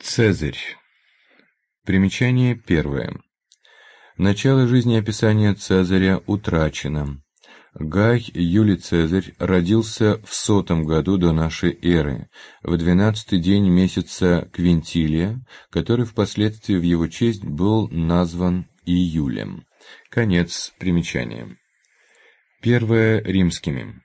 Цезарь. Примечание первое. Начало жизнеописания Цезаря утрачено. Гай Юлий Цезарь родился в 100 году до нашей эры, в 12-й день месяца Квинтилия, который впоследствии в его честь был назван Июлем. Конец примечания. Первое римскими.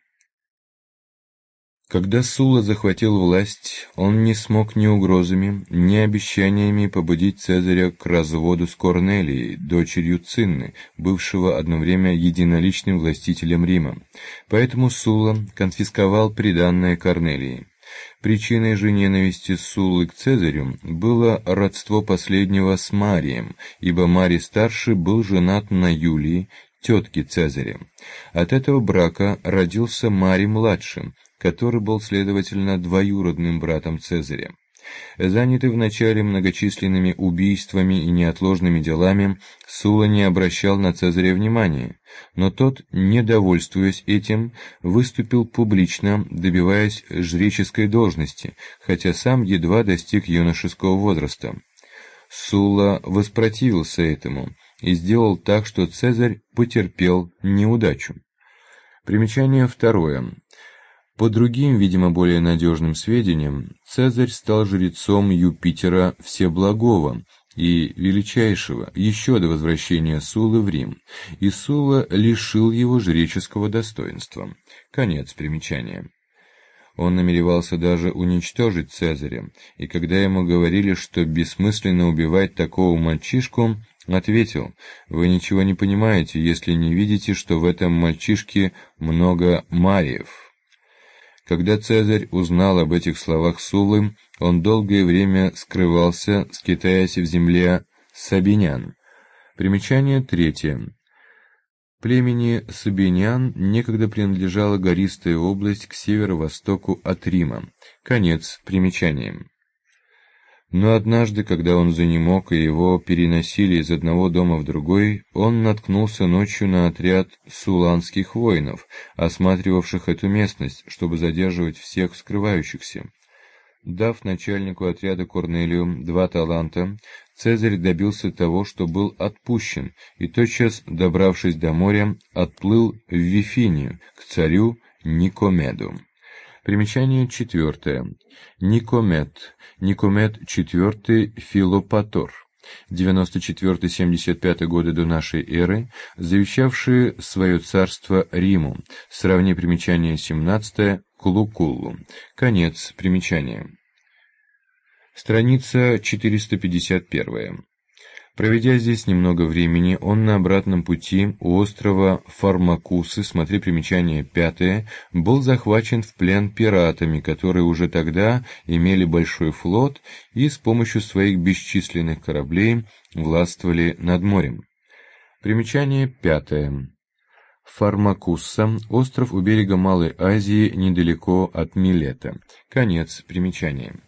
Когда Сулла захватил власть, он не смог ни угрозами, ни обещаниями побудить Цезаря к разводу с Корнелией, дочерью Цинны, бывшего одно время единоличным властителем Рима. Поэтому Сулла конфисковал приданное Корнелии. Причиной же ненависти Суллы к Цезарю было родство последнего с Марием, ибо Марий-старший был женат на Юлии, тетке Цезаря. От этого брака родился Марий-младший, который был, следовательно, двоюродным братом Цезаря. Занятый вначале многочисленными убийствами и неотложными делами, Сулла не обращал на Цезаря внимания, но тот, недовольствуясь этим, выступил публично, добиваясь жреческой должности, хотя сам едва достиг юношеского возраста. Сулла воспротивился этому и сделал так, что Цезарь потерпел неудачу. Примечание второе. По другим, видимо, более надежным сведениям, Цезарь стал жрецом Юпитера Всеблагого и Величайшего еще до возвращения Суллы в Рим, и Сулла лишил его жреческого достоинства. Конец примечания. Он намеревался даже уничтожить Цезаря, и когда ему говорили, что бессмысленно убивать такого мальчишку, ответил: «Вы ничего не понимаете, если не видите, что в этом мальчишке много Мариев». Когда Цезарь узнал об этих словах Суллы, он долгое время скрывался, скитаясь в земле Сабинян. Примечание третье. Племени Сабинян некогда принадлежала гористая область к северо-востоку от Рима. Конец примечания. Но однажды, когда он занемог и его переносили из одного дома в другой, он наткнулся ночью на отряд сулланских воинов, осматривавших эту местность, чтобы задерживать всех скрывающихся. Дав начальнику отряда Корнелию 2 таланта, Цезарь добился того, что был отпущен, и тотчас, добравшись до моря, отплыл в Вифинию, к царю Никомеду. Примечание четвертое. Никомед. Никомед IV Филопатор. 94-75 годы до нашей эры, завещавший свое царство Риму. Сравни примечание 17 к Лукуллу. Конец примечания. Страница 451. Проведя здесь немного времени, он на обратном пути у острова Фармакусы, смотри примечание 5, был захвачен в плен пиратами, которые уже тогда имели большой флот и с помощью своих бесчисленных кораблей властвовали над морем. Примечание 5. Фармакусса – остров у берега Малой Азии, недалеко от Милета. Конец примечания.